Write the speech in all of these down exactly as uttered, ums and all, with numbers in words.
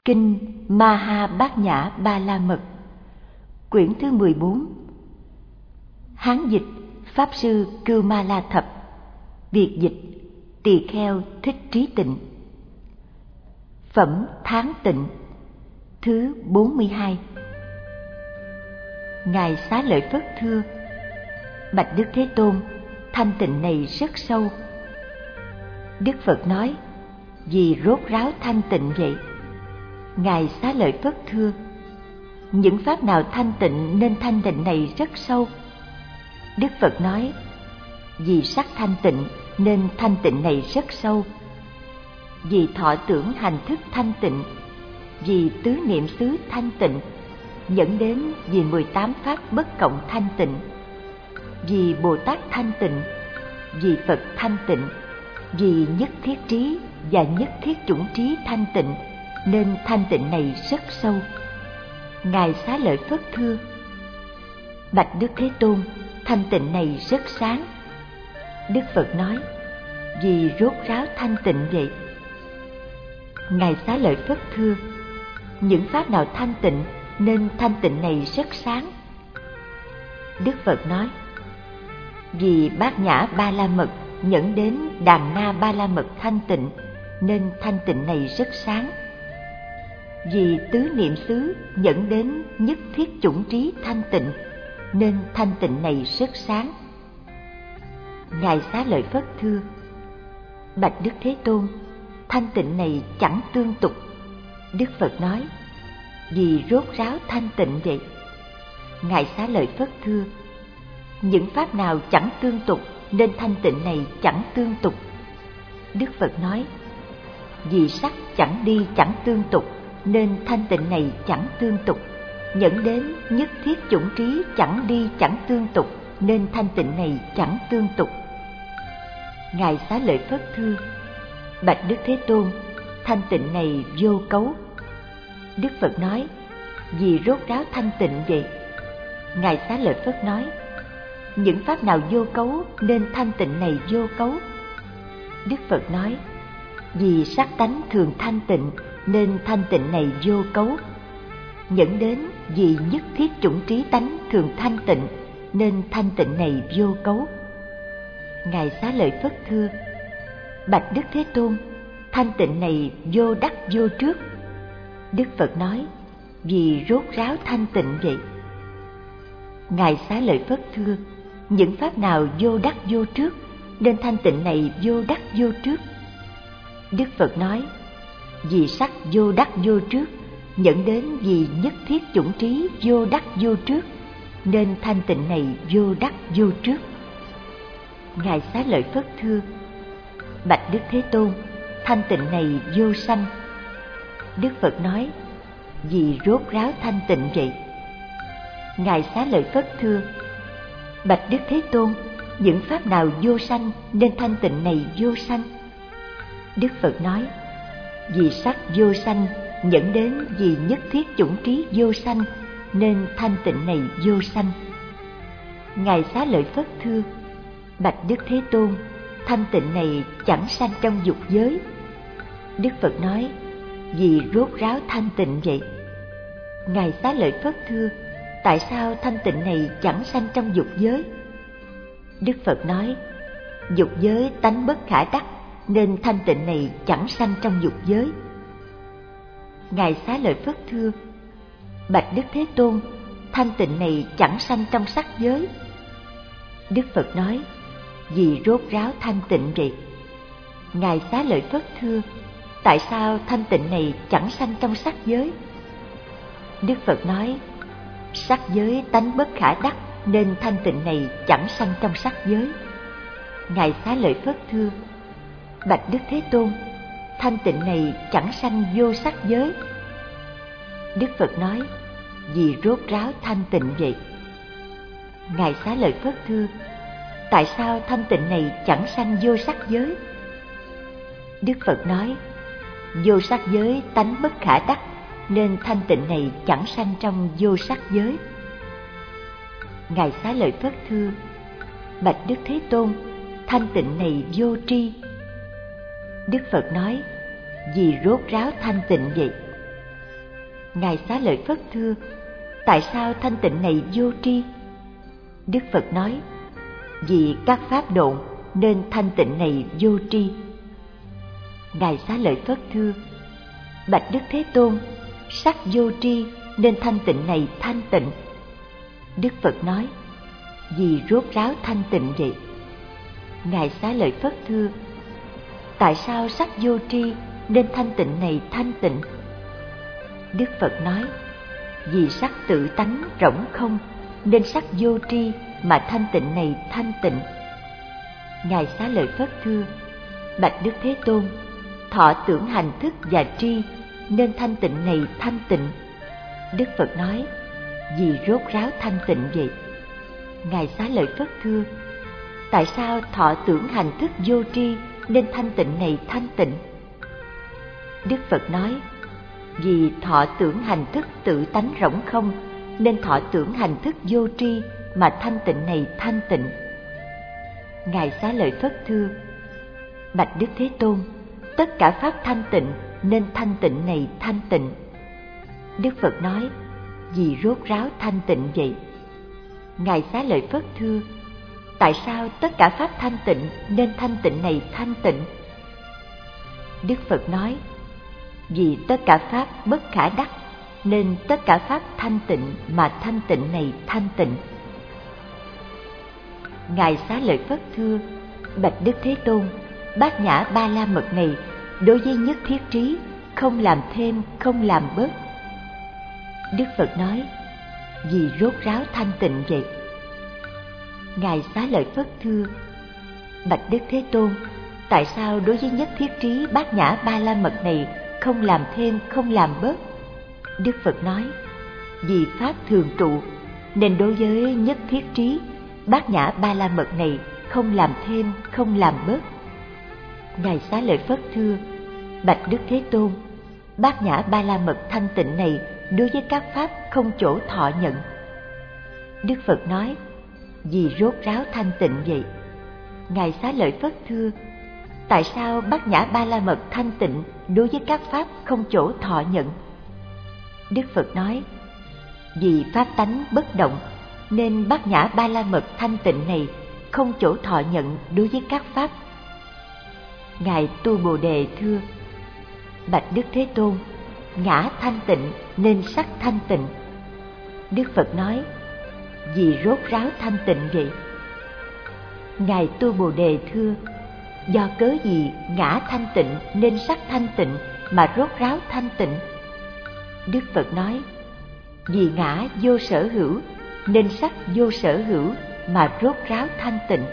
Kinh Maha Bát Nhã Ba La Mật, quyển thứ mười bốn. Hán dịch Pháp sư Cưu Ma La Thập, Việt dịch Tỳ Kheo Thích Trí Tịnh. Phẩm Tháng Tịnh thứ bốn mươi hai. Ngài Xá Lợi Phất thưa: Bạch Đức Thế Tôn, thanh tịnh này rất sâu. Đức Phật nói: Vì rốt ráo thanh tịnh vậy? Ngài Xá Lợi Phất thưa: Những pháp nào thanh tịnh nên thanh tịnh này rất sâu? Đức Phật nói: Vì sắc thanh tịnh nên thanh tịnh này rất sâu. Vì thọ tưởng hành thức thanh tịnh, vì tứ niệm xứ thanh tịnh, dẫn đến vì mười tám pháp bất cộng thanh tịnh, vì Bồ Tát thanh tịnh, vì Phật thanh tịnh, vì nhất thiết trí và nhất thiết chủng trí thanh tịnh, nên thanh tịnh này rất sâu. Ngài Xá Lợi Phất thưa: Bạch Đức Thế Tôn, thanh tịnh này rất sáng. Đức Phật nói: Vì rốt ráo thanh tịnh vậy? Ngài Xá Lợi Phất thưa: Những pháp nào thanh tịnh nên thanh tịnh này rất sáng? Đức Phật nói: Vì Bát Nhã Ba La Mật dẫn đến Đàn Na Ba La Mật thanh tịnh, nên thanh tịnh này rất sáng. Vì tứ niệm xứ dẫn đến nhất thiết chủng trí thanh tịnh, nên thanh tịnh này rất sáng. Ngài Xá Lợi Phất thưa: Bạch Đức Thế Tôn, thanh tịnh này chẳng tương tục. Đức Phật nói: Vì rốt ráo thanh tịnh vậy? Ngài Xá Lợi Phất thưa: Những pháp nào chẳng tương tục nên thanh tịnh này chẳng tương tục. Đức Phật nói: Vì sắc chẳng đi chẳng tương tục, nên thanh tịnh này chẳng tương tục, dẫn đến nhất thiết chủng trí chẳng đi chẳng tương tục, nên thanh tịnh này chẳng tương tục. Ngài Xá Lợi Phất thưa: Bạch Đức Thế Tôn, thanh tịnh này vô cấu. Đức Phật nói: Vì rốt ráo thanh tịnh vậy? Ngài Xá Lợi Phất nói: Những pháp nào vô cấu nên thanh tịnh này vô cấu? Đức Phật nói: Vì sắc tánh thường thanh tịnh, nên thanh tịnh này vô cấu, dẫn đến vì nhất thiết chủng trí tánh thường thanh tịnh, nên thanh tịnh này vô cấu. Ngài Xá Lợi Phất thưa: Bạch Đức Thế Tôn, thanh tịnh này vô đắc vô trước. Đức Phật nói: Vì rốt ráo thanh tịnh vậy? Ngài Xá Lợi Phất thưa: Những pháp nào vô đắc vô trước, nên thanh tịnh này vô đắc vô trước. Đức Phật nói: Vì sắc vô đắc vô trước, dẫn đến vì nhất thiết chủng trí vô đắc vô trước, nên thanh tịnh này vô đắc vô trước. Ngài Xá Lợi Phất thưa: Bạch Đức Thế Tôn, thanh tịnh này vô sanh. Đức Phật nói: Vì rốt ráo thanh tịnh vậy? Ngài Xá Lợi Phất thưa: Bạch Đức Thế Tôn, những pháp nào vô sanh nên thanh tịnh này vô sanh? Đức Phật nói: Vì sắc vô sanh, dẫn đến vì nhất thiết chủng trí vô sanh, nên thanh tịnh này vô sanh. Ngài Xá Lợi Phất thưa: Bạch Đức Thế Tôn, thanh tịnh này chẳng sanh trong dục giới. Đức Phật nói: Vì rốt ráo thanh tịnh vậy? Ngài Xá Lợi Phất thưa: Tại sao thanh tịnh này chẳng sanh trong dục giới? Đức Phật nói: Dục giới tánh bất khả đắc, nên thanh tịnh này chẳng sanh trong dục giới. Ngài Xá Lợi Phất thưa: Bạch Đức Thế Tôn, thanh tịnh này chẳng sanh trong sắc giới. Đức Phật nói: Vì rốt ráo thanh tịnh vậy? Ngài Xá Lợi Phất thưa: Tại sao thanh tịnh này chẳng sanh trong sắc giới? Đức Phật nói: Sắc giới tánh bất khả đắc, nên thanh tịnh này chẳng sanh trong sắc giới. Ngài Xá Lợi Phất thưa: Bạch Đức Thế Tôn, thanh tịnh này chẳng sanh vô sắc giới. Đức Phật nói: Vì rốt ráo thanh tịnh vậy? Ngài Xá Lợi Phất thưa: Tại sao thanh tịnh này chẳng sanh vô sắc giới? Đức Phật nói: Vô sắc giới tánh bất khả đắc, nên thanh tịnh này chẳng sanh trong vô sắc giới. Ngài Xá Lợi Phất thưa: Bạch Đức Thế Tôn, thanh tịnh này vô tri. Đức Phật nói: Vì rốt ráo thanh tịnh vậy? Ngài Xá Lợi Phất thưa: tại sao thanh tịnh này vô tri? Đức Phật nói: vì các pháp độn nên thanh tịnh này vô tri. Ngài Xá Lợi Phất thưa: bạch Đức Thế Tôn, sắc vô tri nên thanh tịnh này thanh tịnh. Đức Phật nói: vì rốt ráo thanh tịnh vậy. Ngài Xá Lợi Phất thưa: tại sao sắc vô tri nên thanh tịnh này thanh tịnh? Đức Phật nói: vì sắc tự tánh rỗng không nên sắc vô tri mà thanh tịnh này thanh tịnh. Ngài Xá Lợi Phất thưa: bạch Đức Thế Tôn, thọ tưởng hành thức và tri nên thanh tịnh này thanh tịnh. Đức Phật nói: vì rốt ráo thanh tịnh vậy. Ngài Xá Lợi Phất thưa: tại sao thọ tưởng hành thức vô tri nên thanh tịnh này thanh tịnh? Đức Phật nói: vì thọ tưởng hành thức tự tánh rỗng không nên thọ tưởng hành thức vô tri mà thanh tịnh này thanh tịnh. Ngài Xá Lợi Phất thưa: bạch Đức Thế Tôn, tất cả pháp thanh tịnh nên thanh tịnh này thanh tịnh. Đức Phật nói: vì rốt ráo thanh tịnh vậy. Ngài Xá Lợi Phất thưa: tại sao tất cả pháp thanh tịnh nên thanh tịnh này thanh tịnh? Đức Phật nói: vì tất cả pháp bất khả đắc nên tất cả pháp thanh tịnh mà thanh tịnh này thanh tịnh. Ngài Xá Lợi Phất thưa: bạch Đức Thế Tôn, bát nhã ba la mật này đối với nhất thiết trí không làm thêm không làm bớt. Đức Phật nói: vì rốt ráo thanh tịnh vậy. Ngài Xá Lợi Phất thưa: bạch Đức Thế Tôn, tại sao đối với nhất thiết trí bát nhã ba la mật này không làm thêm không làm bớt? Đức Phật nói: vì pháp thường trụ nên đối với nhất thiết trí bát nhã ba la mật này không làm thêm không làm bớt. Ngài Xá Lợi Phất thưa: bạch Đức Thế Tôn, bát nhã ba la mật thanh tịnh này đối với các pháp không chỗ thọ nhận. Đức Phật nói: vì rốt ráo thanh tịnh vậy. Ngài Xá Lợi Phất thưa: tại sao bát nhã ba la mật thanh tịnh đối với các pháp không chỗ thọ nhận? Đức Phật nói: vì pháp tánh bất động nên bát nhã ba la mật thanh tịnh này không chỗ thọ nhận đối với các pháp. Ngài Tu Bồ Đề thưa: bạch Đức Thế Tôn, ngã thanh tịnh nên sắc thanh tịnh. Đức Phật nói: vì rốt ráo thanh tịnh vậy. Ngài Tu Bồ Đề thưa: do cớ gì ngã thanh tịnh nên sắc thanh tịnh mà rốt ráo thanh tịnh? Đức Phật nói: vì ngã vô sở hữu nên sắc vô sở hữu mà rốt ráo thanh tịnh.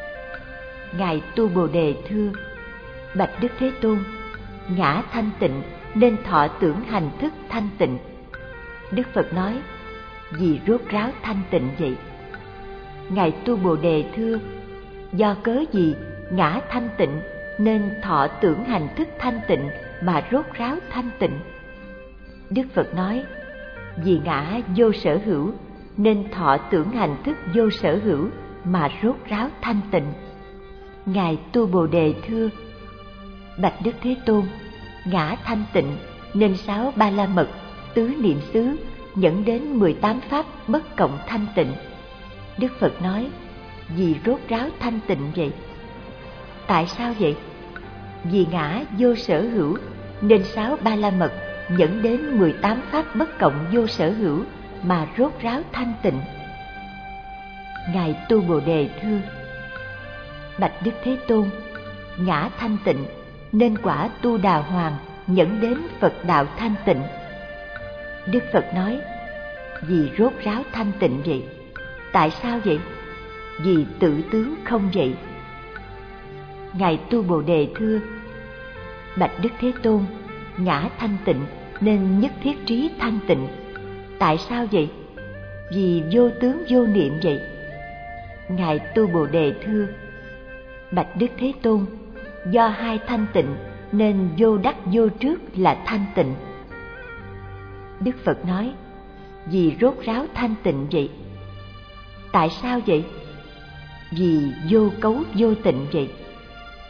Ngài Tu Bồ Đề thưa: bạch Đức Thế Tôn, ngã thanh tịnh nên thọ tưởng hành thức thanh tịnh. Đức Phật nói: vì rốt ráo thanh tịnh vậy. Ngài Tu Bồ Đề thưa: do cớ gì ngã thanh tịnh nên thọ tưởng hành thức thanh tịnh mà rốt ráo thanh tịnh? Đức Phật nói: vì ngã vô sở hữu nên thọ tưởng hành thức vô sở hữu mà rốt ráo thanh tịnh. Ngài Tu Bồ Đề thưa: bạch Đức Thế Tôn, ngã thanh tịnh nên sáu ba la mật, tứ niệm xứ dẫn đến mười tám pháp bất cộng thanh tịnh. Đức Phật nói: vì rốt ráo thanh tịnh vậy. Tại sao vậy? Vì ngã vô sở hữu nên sáu ba la mật dẫn đến mười tám pháp bất cộng vô sở hữu mà rốt ráo thanh tịnh. Ngài Tu Bồ Đề thưa: bạch Đức Thế Tôn, ngã thanh tịnh nên quả Tu Đà Hoàng dẫn đến Phật đạo thanh tịnh. Đức Phật nói: vì rốt ráo thanh tịnh vậy. Tại sao vậy? Vì tự tướng không vậy. Ngài Tu Bồ Đề thưa: bạch Đức Thế Tôn, ngã thanh tịnh nên nhất thiết trí thanh tịnh. Tại sao vậy? Vì vô tướng vô niệm vậy. Ngài Tu Bồ Đề thưa: bạch Đức Thế Tôn, do hai thanh tịnh nên vô đắc vô trước là thanh tịnh. Đức Phật nói: vì rốt ráo thanh tịnh vậy. Tại sao vậy? Vì vô cấu vô tịnh vậy.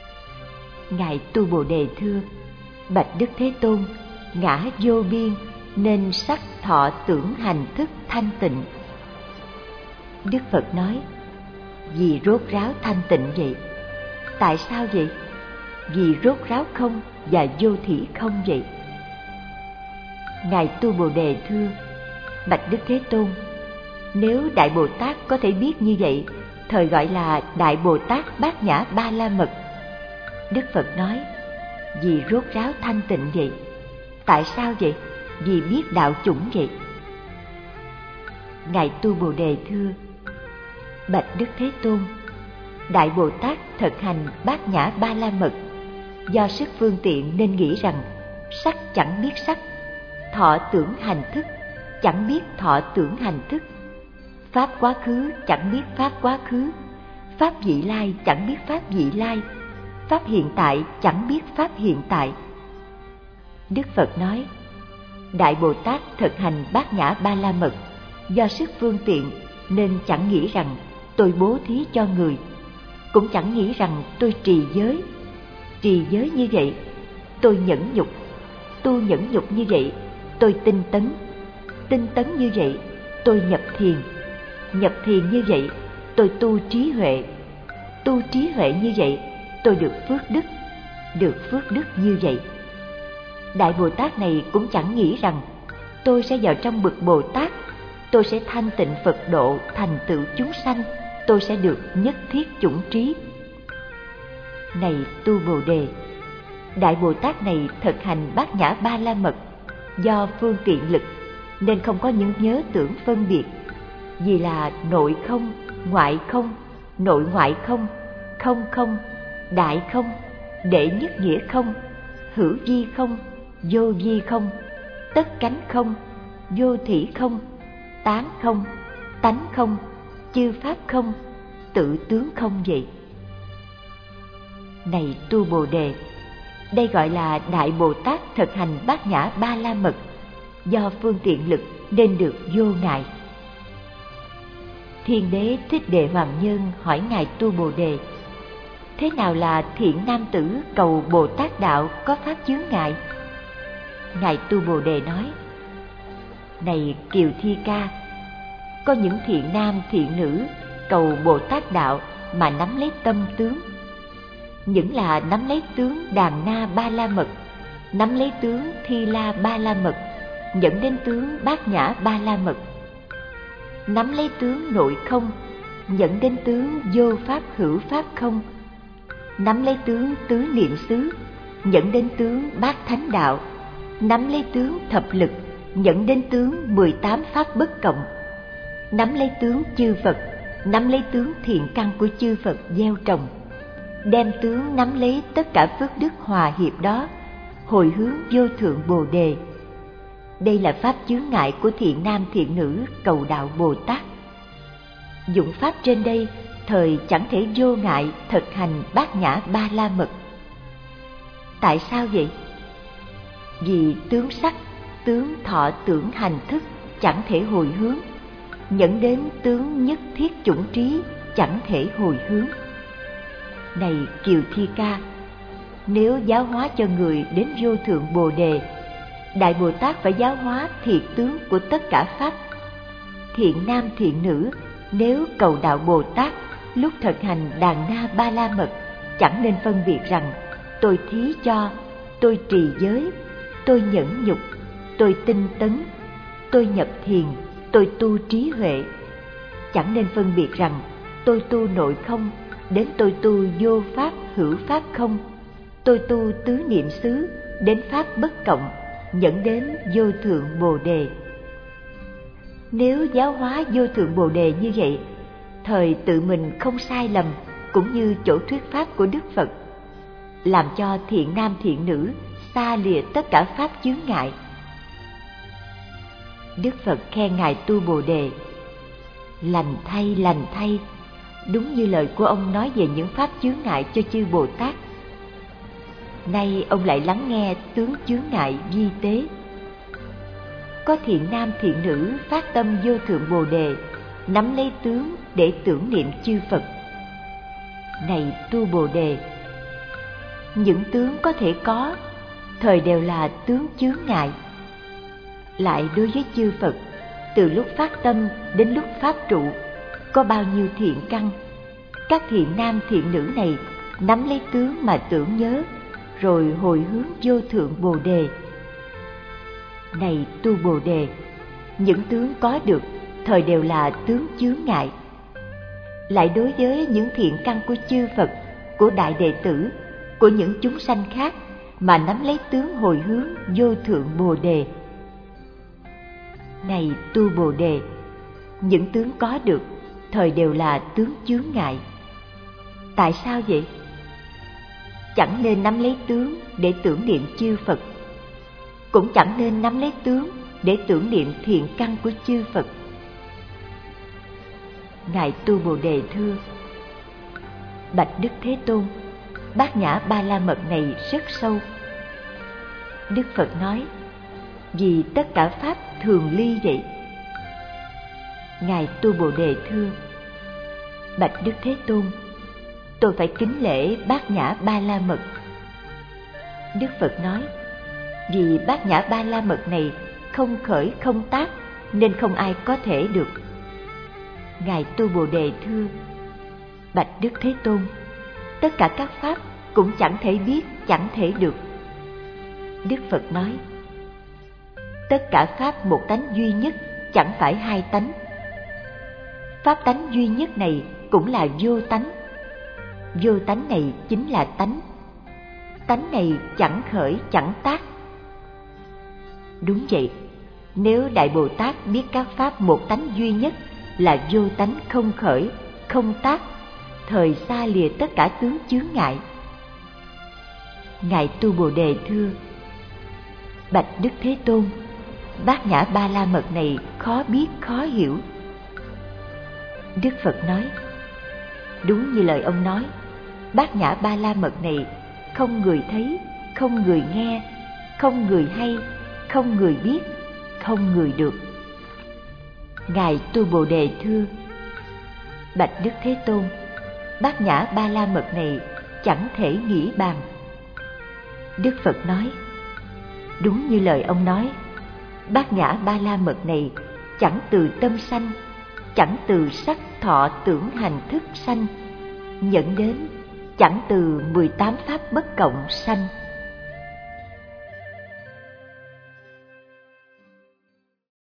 Ngài Tu Bồ Đề thưa: bạch Đức Thế Tôn, ngã vô biên nên sắc thọ tưởng hành thức thanh tịnh. Đức Phật nói, vì rốt ráo thanh tịnh vậy. Tại sao vậy? Vì rốt ráo không và vô thỉ không vậy. Ngài Tu Bồ Đề thưa, bạch Đức Thế Tôn, nếu Đại Bồ Tát có thể biết như vậy, thời gọi là Đại Bồ Tát Bát Nhã Ba La Mật. Đức Phật nói, vì rốt ráo thanh tịnh vậy. Tại sao vậy? Vì biết đạo chủng vậy. Ngài Tu Bồ Đề thưa, bạch Đức Thế Tôn, Đại Bồ Tát thực hành Bát Nhã Ba La Mật, do sức phương tiện nên nghĩ rằng sắc chẳng biết sắc, thọ tưởng hành thức chẳng biết thọ tưởng hành thức, pháp quá khứ chẳng biết pháp quá khứ, pháp vị lai chẳng biết pháp vị lai, pháp hiện tại chẳng biết pháp hiện tại. Đức Phật nói, Đại Bồ Tát thực hành Bát Nhã Ba La Mật, do sức phương tiện nên chẳng nghĩ rằng tôi bố thí cho người, cũng chẳng nghĩ rằng tôi trì giới. Trì giới như vậy, tôi nhẫn nhục. Tu nhẫn nhục như vậy, tôi tinh tấn. Tinh tấn như vậy, tôi nhập thiền. Nhập thiền như vậy, tôi tu trí huệ. Tu trí huệ như vậy, tôi được phước đức. Được phước đức như vậy. Đại Bồ Tát này cũng chẳng nghĩ rằng tôi sẽ vào trong bậc Bồ Tát, tôi sẽ thanh tịnh Phật độ, thành tựu chúng sanh, tôi sẽ được nhất thiết chủng trí. Này Tu Bồ Đề, Đại Bồ Tát này thực hành Bát Nhã Ba La Mật, do phương tiện lực nên không có những nhớ tưởng phân biệt, vì là nội không, ngoại không, nội ngoại không, không không, đại không, đệ nhất nghĩa không, hữu vi không, vô vi không, tất cánh không, vô thỉ không, tán không, tánh không, chư pháp không, tự tướng không vậy. Này Tu Bồ Đề, đây gọi là Đại Bồ Tát thực hành Bát Nhã Ba La Mật, do phương tiện lực nên được vô ngại. Thiên Đế Thích Đề Hoàng Nhân hỏi Ngài Tu Bồ Đề, thế nào là thiện nam tử cầu Bồ Tát đạo có pháp chướng ngại? Ngài Tu Bồ Đề nói, này Kiều Thi Ca, có những thiện nam thiện nữ cầu Bồ Tát đạo mà nắm lấy tâm tướng. Những là nắm lấy tướng Đàn Na Ba La Mật, nắm lấy tướng Thi La Ba La Mật, dẫn đến tướng Bát Nhã Ba La Mật. Nắm lấy tướng nội không, dẫn đến tướng vô pháp hữu pháp không. Nắm lấy tướng tứ niệm xứ, dẫn đến tướng bát thánh đạo. Nắm lấy tướng thập lực, dẫn đến tướng mười tám pháp bất cộng. Nắm lấy tướng chư Phật, nắm lấy tướng thiện căn của chư Phật gieo trồng. Đem tướng nắm lấy tất cả phước đức hòa hiệp đó, hồi hướng vô thượng Bồ Đề. Đây là pháp chướng ngại của thiện nam thiện nữ cầu đạo Bồ Tát. Dụng pháp trên đây, thời chẳng thể vô ngại thực hành Bát Nhã Ba La Mật. Tại sao vậy? Vì tướng sắc, tướng thọ tưởng hành thức chẳng thể hồi hướng, dẫn đến tướng nhất thiết chủng trí chẳng thể hồi hướng. Này Kiều Thi Ca, nếu giáo hóa cho người đến vô thượng Bồ Đề, Đại Bồ Tát phải giáo hóa thiệt tướng của tất cả pháp. Thiện nam thiện nữ nếu cầu đạo Bồ Tát, lúc thực hành Đàn Na Ba La Mật chẳng nên phân biệt rằng tôi thí cho, tôi trì giới, tôi nhẫn nhục, tôi tinh tấn, tôi nhập thiền, tôi tu trí huệ. Chẳng nên phân biệt rằng tôi tu nội không, đến tôi tu vô pháp hữu pháp không, tôi tu tứ niệm xứ, đến pháp bất cộng, dẫn đến vô thượng Bồ Đề. Nếu giáo hóa vô thượng Bồ Đề như vậy, thời tự mình không sai lầm, cũng như chỗ thuyết pháp của Đức Phật, làm cho thiện nam thiện nữ xa lìa tất cả pháp chướng ngại. Đức Phật khen Ngài Tu Bồ Đề, lành thay lành thay, đúng như lời của ông nói về những pháp chướng ngại cho chư Bồ Tát. Nay ông lại lắng nghe tướng chướng ngại vi tế. Có thiện nam thiện nữ phát tâm vô thượng Bồ Đề, nắm lấy tướng để tưởng niệm chư Phật. Này Tu Bồ Đề, những tướng có thể có, thời đều là tướng chướng ngại. Lại đối với chư Phật, từ lúc phát tâm đến lúc pháp trụ, có bao nhiêu thiện căn, các thiện nam thiện nữ này nắm lấy tướng mà tưởng nhớ, rồi hồi hướng vô thượng Bồ Đề. Này tu Bồ Đề, những tướng có được thời đều là tướng chướng ngại. Lại đối với những thiện căn của chư Phật, của đại đệ tử, của những chúng sanh khác mà nắm lấy tướng hồi hướng vô thượng Bồ Đề. Này tu Bồ Đề, những tướng có được thời đều là tướng chướng ngại. Tại sao vậy? Chẳng nên nắm lấy tướng để tưởng niệm chư Phật, cũng chẳng nên nắm lấy tướng để tưởng niệm thiện căn của chư Phật. Ngài tu Bồ Đề thưa: Bạch Đức Thế Tôn, Bát Nhã Ba La Mật này rất sâu. Đức Phật nói: Vì tất cả pháp thường ly vậy. Ngài tu Bồ Đề thưa: Bạch Đức Thế Tôn, tôi phải kính lễ Bát Nhã Ba La Mật. Đức Phật nói: Vì Bát Nhã Ba La Mật này không khởi không tác, nên không ai có thể được. Ngài tu Bồ Đề thưa: Bạch Đức Thế Tôn, tất cả các pháp cũng chẳng thể biết, chẳng thể được. Đức Phật nói: Tất cả pháp một tánh duy nhất, chẳng phải hai tánh. Pháp tánh duy nhất này cũng là vô tánh. Vô tánh này chính là tánh. Tánh này chẳng khởi chẳng tác. Đúng vậy, nếu Đại Bồ Tát biết các pháp một tánh duy nhất là vô tánh không khởi, không tác, thời xa lìa tất cả tướng chướng ngại. Ngài tu Bồ Đề thưa: Bạch Đức Thế Tôn, Bát Nhã Ba La Mật này khó biết, khó hiểu. Đức Phật nói: Đúng như lời ông nói, Bát Nhã Ba La Mật này không người thấy, không người nghe, không người hay, không người biết, không người được. Ngài tu Bồ Đề thưa: Bạch Đức Thế Tôn, Bát Nhã Ba La Mật này chẳng thể nghĩ bàn. Đức Phật nói: Đúng như lời ông nói, Bát Nhã Ba La Mật này chẳng từ tâm sanh, chẳng từ sắc thọ tưởng hành thức sanh, nhận đến chẳng từ mười tám pháp bất cộng sanh.